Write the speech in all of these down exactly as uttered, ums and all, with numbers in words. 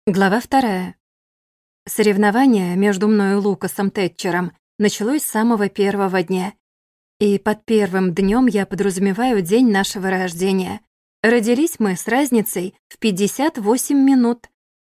Глава вторая. Соревнование между мной и Лукасом Тэтчером началось с самого первого дня. И под первым днем я подразумеваю день нашего рождения. Родились мы с разницей в пятьдесят восемь минут.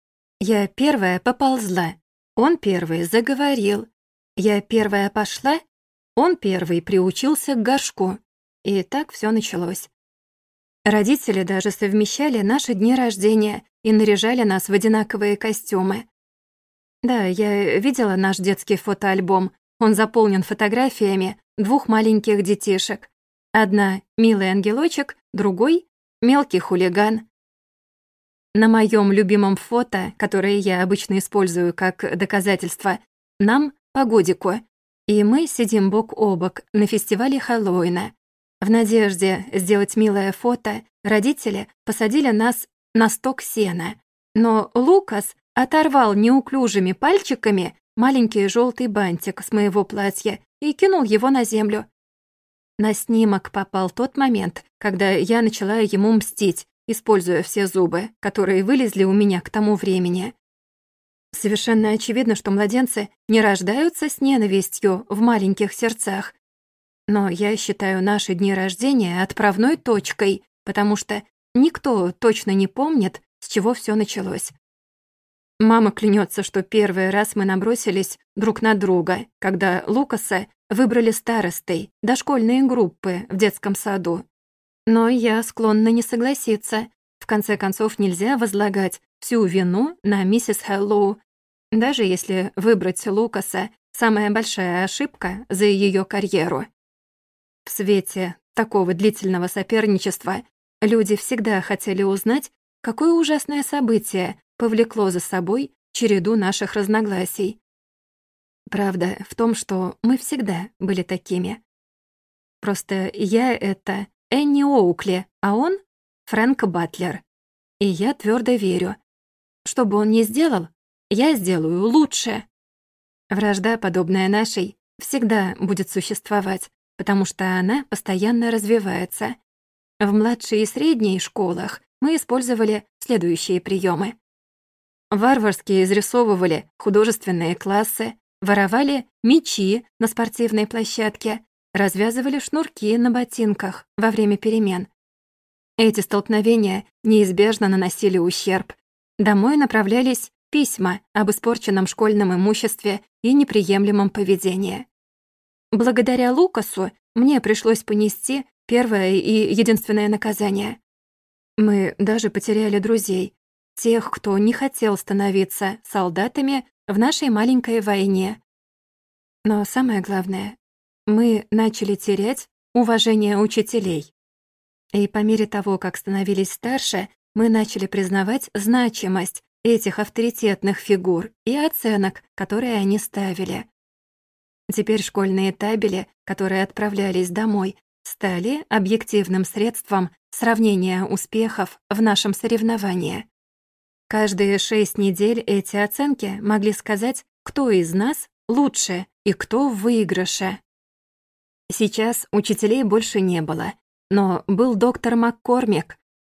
Я первая поползла, он первый заговорил. Я первая пошла, он первый приучился к горшку. И так все началось. Родители даже совмещали наши дни рождения и наряжали нас в одинаковые костюмы. Да, я видела наш детский фотоальбом. Он заполнен фотографиями двух маленьких детишек. Одна — милый ангелочек, другой — мелкий хулиган. На моем любимом фото, которое я обычно использую как доказательство, нам по годику, и мы сидим бок о бок на фестивале Хэллоуина. В надежде сделать милое фото родители посадили нас на сток сена. Но Лукас оторвал неуклюжими пальчиками маленький желтый бантик с моего платья и кинул его на землю. На снимок попал тот момент, когда я начала ему мстить, используя все зубы, которые вылезли у меня к тому времени. Совершенно очевидно, что младенцы не рождаются с ненавистью в маленьких сердцах. Но я считаю наши дни рождения отправной точкой, потому что никто точно не помнит, с чего все началось. Мама клянется, что первый раз мы набросились друг на друга, когда Лукаса выбрали старостой дошкольные группы в детском саду. Но я склонна не согласиться. В конце концов, нельзя возлагать всю вину на миссис Хэллоу, даже если выбрать Лукаса — самая большая ошибка за ее карьеру. В свете такого длительного соперничества люди всегда хотели узнать, какое ужасное событие повлекло за собой череду наших разногласий. Правда в том, что мы всегда были такими. Просто я — это Энни Оукли, а он — Фрэнк Батлер. И я твердо верю. Что бы он ни сделал, я сделаю лучше. Вражда, подобная нашей, всегда будет существовать, потому что она постоянно развивается. В младшей и средней школах мы использовали следующие приемы. Варварски изрисовывали художественные классы, воровали мячи на спортивной площадке, развязывали шнурки на ботинках во время перемен. Эти столкновения неизбежно наносили ущерб. Домой направлялись письма об испорченном школьном имуществе и неприемлемом поведении. Благодаря Лукасу мне пришлось понести первое и единственное наказание. Мы даже потеряли друзей, тех, кто не хотел становиться солдатами в нашей маленькой войне. Но самое главное, мы начали терять уважение учителей. И по мере того, как становились старше, мы начали признавать значимость этих авторитетных фигур и оценок, которые они ставили. Теперь школьные табели, которые отправлялись домой, стали объективным средством сравнения успехов в нашем соревновании. Каждые шесть недель эти оценки могли сказать, кто из нас лучше и кто в выигрыше. Сейчас учителей больше не было, но был доктор Маккормик.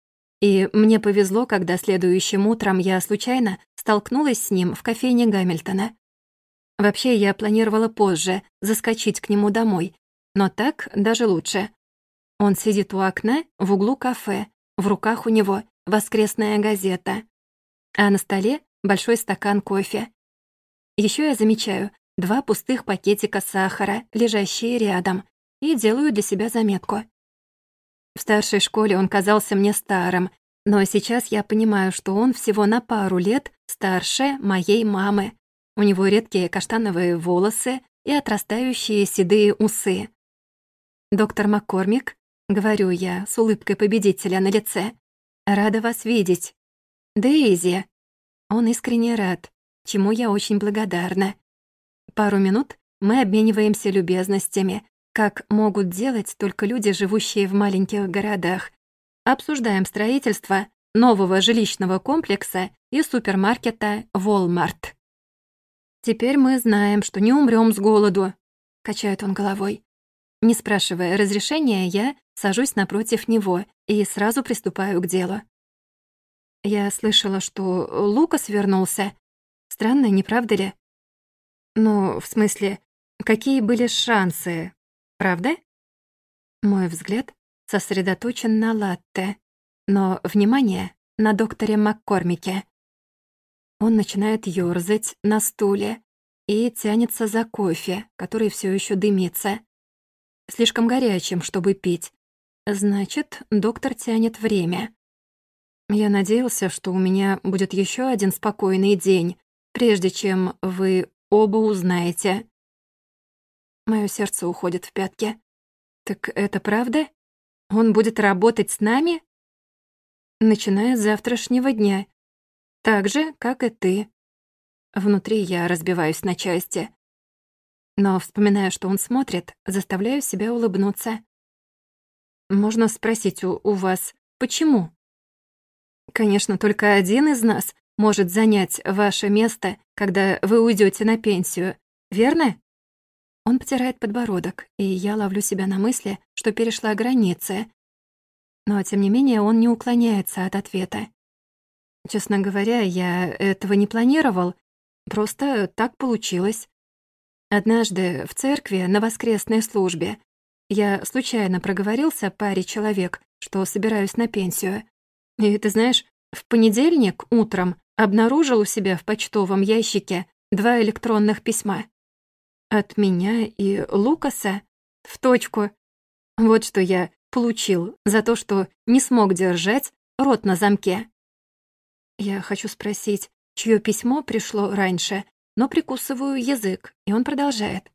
И мне повезло, когда следующим утром я случайно столкнулась с ним в кофейне Гамильтона. Вообще, я планировала позже заскочить к нему домой, но так даже лучше. Он сидит у окна в углу кафе, в руках у него воскресная газета, а на столе большой стакан кофе. Еще я замечаю два пустых пакетика сахара, лежащие рядом, и делаю для себя заметку. В старшей школе он казался мне старым, но сейчас я понимаю, что он всего на пару лет старше моей мамы. У него редкие каштановые волосы и отрастающие седые усы. «Доктор Маккормик», — говорю я с улыбкой победителя на лице, — «рада вас видеть». «Дейзи». Он искренне рад, чему я очень благодарна. Пару минут мы обмениваемся любезностями, как могут делать только люди, живущие в маленьких городах. Обсуждаем строительство нового жилищного комплекса и супермаркета Walmart. «Теперь мы знаем, что не умрём с голоду», — качает он головой. Не спрашивая разрешения, я сажусь напротив него и сразу приступаю к делу. Я слышала, что Лукас вернулся. Странно, не правда ли? Ну, в смысле, какие были шансы, правда? Мой взгляд сосредоточен на латте, но внимание на докторе Маккормике. Он начинает ёрзать на стуле и тянется за кофе, который все еще дымится. Слишком горячим, чтобы пить. Значит, доктор тянет время. Я надеялся, что у меня будет еще один спокойный день, прежде чем вы оба узнаете. Моё сердце уходит в пятки. Так это правда? Он будет работать с нами? Начиная с завтрашнего дня. Так же, как и ты. Внутри я разбиваюсь на части. Но, вспоминая, что он смотрит, заставляю себя улыбнуться. Можно спросить у, у вас, почему? Конечно, только один из нас может занять ваше место, когда вы уйдете на пенсию, верно? Он потирает подбородок, и я ловлю себя на мысли, что перешла границы. Но, тем не менее, он не уклоняется от ответа. Честно говоря, я этого не планировал, просто так получилось. Однажды в церкви на воскресной службе я случайно проговорился паре человек, что собираюсь на пенсию. И, ты знаешь, в понедельник утром обнаружил у себя в почтовом ящике два электронных письма. От меня и Лукаса в точку. Вот что я получил за то, что не смог держать рот на замке. Я хочу спросить, чье письмо пришло раньше, но прикусываю язык, и он продолжает.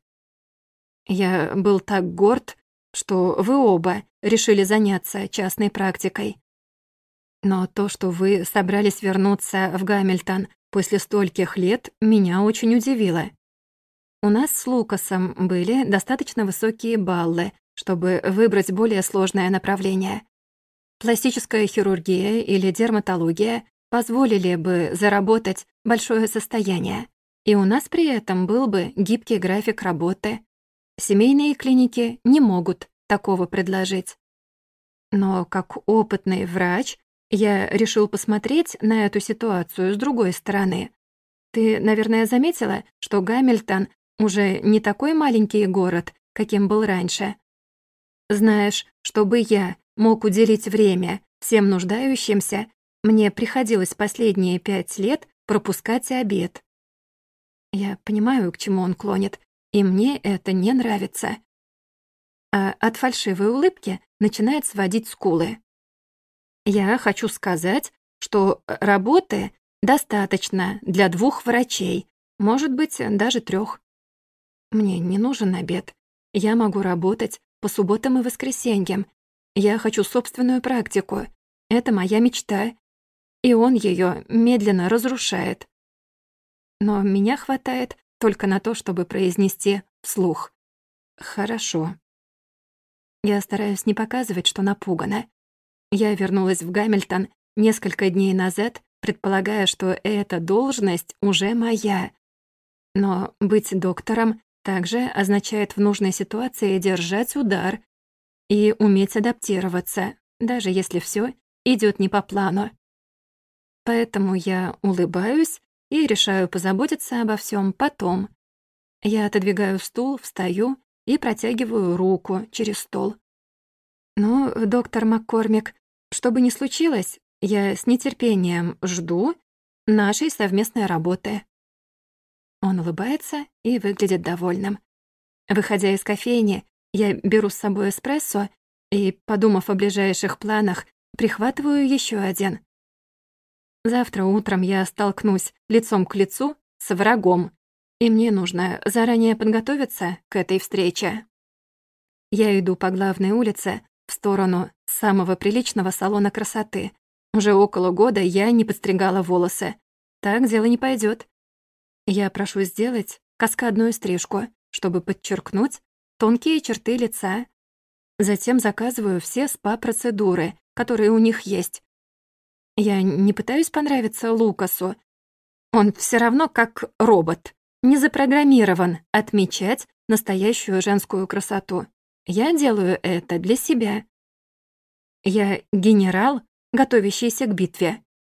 Я был так горд, что вы оба решили заняться частной практикой. Но то, что вы собрались вернуться в Гамильтон после стольких лет, меня очень удивило. У нас с Лукасом были достаточно высокие баллы, чтобы выбрать более сложное направление. Пластическая хирургия или дерматология позволили бы заработать большое состояние, и у нас при этом был бы гибкий график работы. Семейные клиники не могут такого предложить. Но как опытный врач я решил посмотреть на эту ситуацию с другой стороны. Ты, наверное, заметила, что Гамильтон уже не такой маленький город, каким был раньше. Знаешь, чтобы я мог уделить время всем нуждающимся, мне приходилось последние пять лет пропускать обед. Я понимаю, к чему он клонит, и мне это не нравится. А от фальшивой улыбки начинает сводить скулы. Я хочу сказать, что работы достаточно для двух врачей, может быть, даже трех. Мне не нужен обед. Я могу работать по субботам и воскресеньям. Я хочу собственную практику. Это моя мечта. И он ее медленно разрушает. Но меня хватает только на то, чтобы произнести вслух. Хорошо. Я стараюсь не показывать, что напугана. Я вернулась в Гамильтон несколько дней назад, предполагая, что эта должность уже моя. Но быть доктором также означает в нужной ситуации держать удар и уметь адаптироваться, даже если все идет не по плану. Поэтому я улыбаюсь и решаю позаботиться обо всем потом. Я отодвигаю стул, встаю и протягиваю руку через стол. «Ну, доктор Маккормик, что бы ни случилось, я с нетерпением жду нашей совместной работы». Он улыбается и выглядит довольным. Выходя из кофейни, я беру с собой эспрессо и, подумав о ближайших планах, прихватываю еще один. Завтра утром я столкнусь лицом к лицу с врагом, и мне нужно заранее подготовиться к этой встрече. Я иду по главной улице в сторону самого приличного салона красоты. Уже около года я не подстригала волосы. Так дело не пойдет. Я прошу сделать каскадную стрижку, чтобы подчеркнуть тонкие черты лица. Затем заказываю все спа-процедуры, которые у них есть. Я не пытаюсь понравиться Лукасу. Он все равно как робот, не запрограммирован отмечать настоящую женскую красоту. Я делаю это для себя. Я генерал, готовящийся к битве.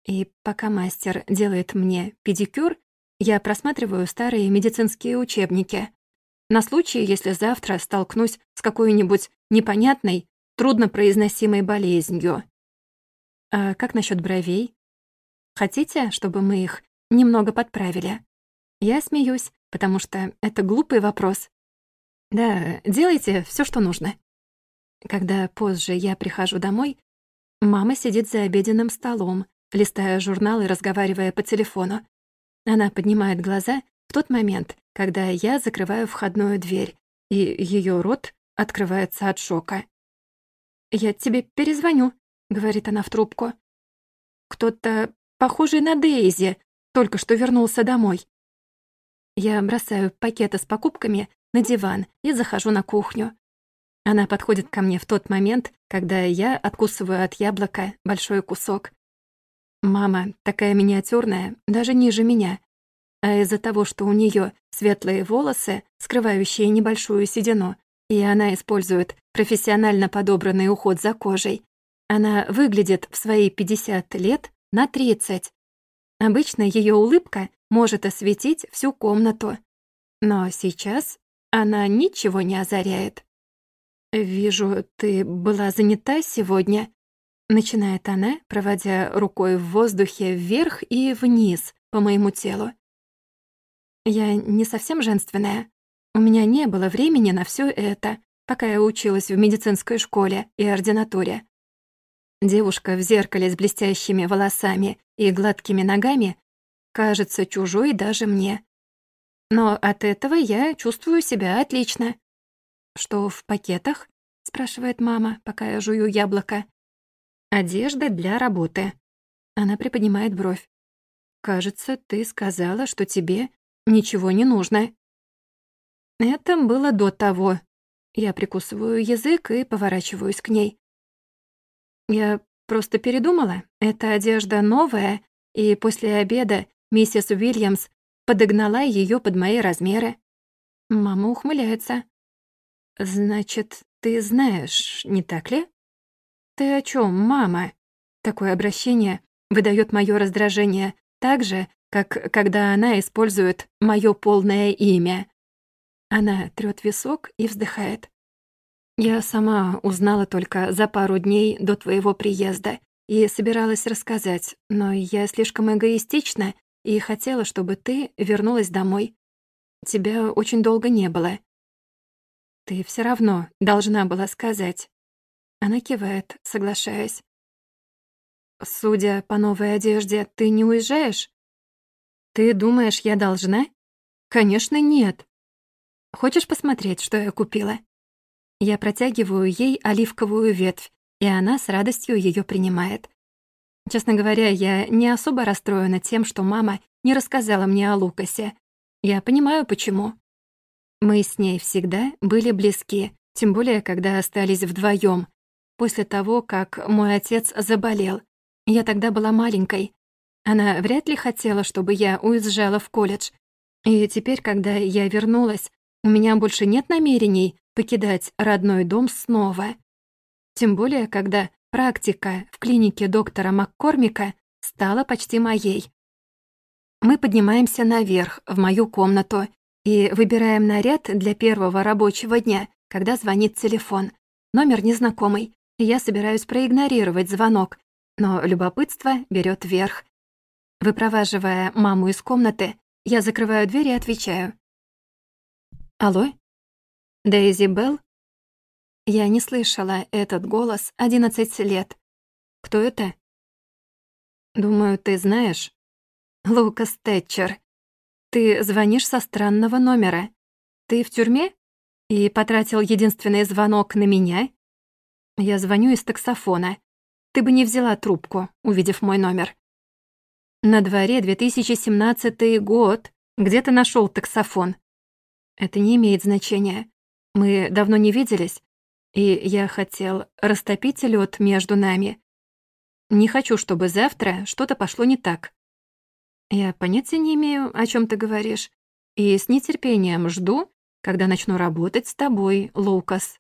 И пока мастер делает мне педикюр, я просматриваю старые медицинские учебники. На случай, если завтра столкнусь с какой-нибудь непонятной, труднопроизносимой болезнью. А как насчет бровей? Хотите, чтобы мы их немного подправили? Я смеюсь, потому что это глупый вопрос. Да, делайте все, что нужно. Когда позже я прихожу домой, мама сидит за обеденным столом, листая журнал и разговаривая по телефону. Она поднимает глаза в тот момент, когда я закрываю входную дверь, и ее рот открывается от шока. «Я тебе перезвоню», — говорит она в трубку. «Кто-то, похожий на Дейзи, только что вернулся домой». Я бросаю пакеты с покупками на диван и захожу на кухню. Она подходит ко мне в тот момент, когда я откусываю от яблока большой кусок. Мама такая миниатюрная, даже ниже меня. А из-за того, что у нее светлые волосы, скрывающие небольшую седину, и она использует профессионально подобранный уход за кожей, она выглядит в свои пятьдесят лет на тридцать. Обычно ее улыбка может осветить всю комнату. Но сейчас она ничего не озаряет. «Вижу, ты была занята сегодня», — начинает она, проводя рукой в воздухе вверх и вниз по моему телу. «Я не совсем женственная. У меня не было времени на все это, пока я училась в медицинской школе и ординатуре». Девушка в зеркале с блестящими волосами и гладкими ногами кажется чужой даже мне. Но от этого я чувствую себя отлично. «Что в пакетах?» — спрашивает мама, пока я жую яблоко. «Одежда для работы». Она приподнимает бровь. «Кажется, ты сказала, что тебе ничего не нужно». Это было до того. Я прикусываю язык и поворачиваюсь к ней. Я просто передумала. Эта одежда новая, и после обеда миссис Уильямс подогнала ее под мои размеры. Мама ухмыляется. «Значит, ты знаешь, не так ли?» «Ты о чем, мама?» Такое обращение выдает мое раздражение так же, как когда она использует мое полное имя. Она трёт висок и вздыхает. «Я сама узнала только за пару дней до твоего приезда и собиралась рассказать, но я слишком эгоистична и хотела, чтобы ты вернулась домой. Тебя очень долго не было. Ты все равно должна была сказать». Она кивает, соглашаясь. «Судя по новой одежде, ты не уезжаешь? Ты думаешь, я должна? Конечно, нет. Хочешь посмотреть, что я купила?» Я протягиваю ей оливковую ветвь, и она с радостью ее принимает. Честно говоря, я не особо расстроена тем, что мама не рассказала мне о Лукасе. Я понимаю, почему. Мы с ней всегда были близки, тем более, когда остались вдвоем. После того, как мой отец заболел. Я тогда была маленькой. Она вряд ли хотела, чтобы я уезжала в колледж. И теперь, когда я вернулась, у меня больше нет намерений покидать родной дом снова. Тем более, когда практика в клинике доктора Маккормика стала почти моей. Мы поднимаемся наверх, в мою комнату, и выбираем наряд для первого рабочего дня, когда звонит телефон. Номер незнакомый, и я собираюсь проигнорировать звонок, но любопытство берет верх. Выпроваживая маму из комнаты, я закрываю дверь и отвечаю. «Алло? Дейзи Белл?» Я не слышала этот голос одиннадцать лет. Кто это? Думаю, ты знаешь. Лукас Тэтчер. Ты звонишь со странного номера. Ты в тюрьме? И потратил единственный звонок на меня? Я звоню из таксофона. Ты бы не взяла трубку, увидев мой номер. На дворе две тысячи семнадцатый год. Где ты нашел таксофон? Это не имеет значения. Мы давно не виделись, и я хотел растопить лед между нами. Не хочу, чтобы завтра что-то пошло не так. Я понятия не имею, о чем ты говоришь, и с нетерпением жду, когда начну работать с тобой, Лукас.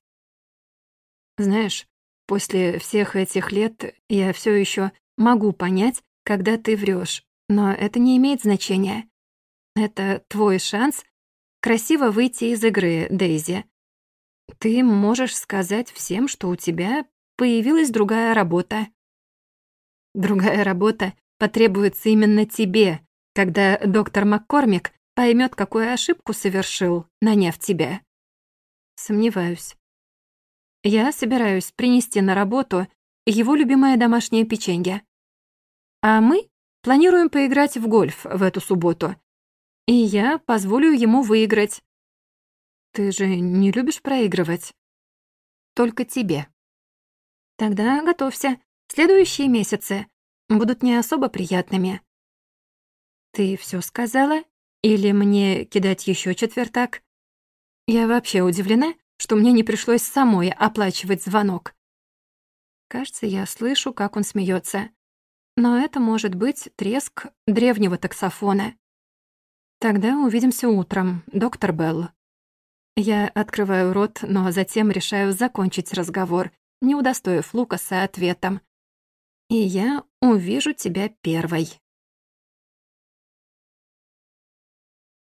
Знаешь, после всех этих лет я все еще могу понять, когда ты врешь, но это не имеет значения. Это твой шанс красиво выйти из игры, Дейзи. Ты можешь сказать всем, что у тебя появилась другая работа. Другая работа потребуется именно тебе, когда доктор Маккормик поймет, какую ошибку совершил, наняв тебя. Сомневаюсь. Я собираюсь принести на работу его любимое домашнее печенье. А мы планируем поиграть в гольф в эту субботу. И я позволю ему выиграть. Ты же не любишь проигрывать? Только тебе. Тогда готовься. Следующие месяцы будут не особо приятными. Ты все сказала? Или мне кидать еще четвертак? Я вообще удивлена, что мне не пришлось самой оплачивать звонок. Кажется, я слышу, как он смеется. Но это может быть треск древнего таксофона. Тогда увидимся утром, доктор Белл. Я открываю рот, но затем решаю закончить разговор, не удостоив Лукаса ответом. И я увижу тебя первой.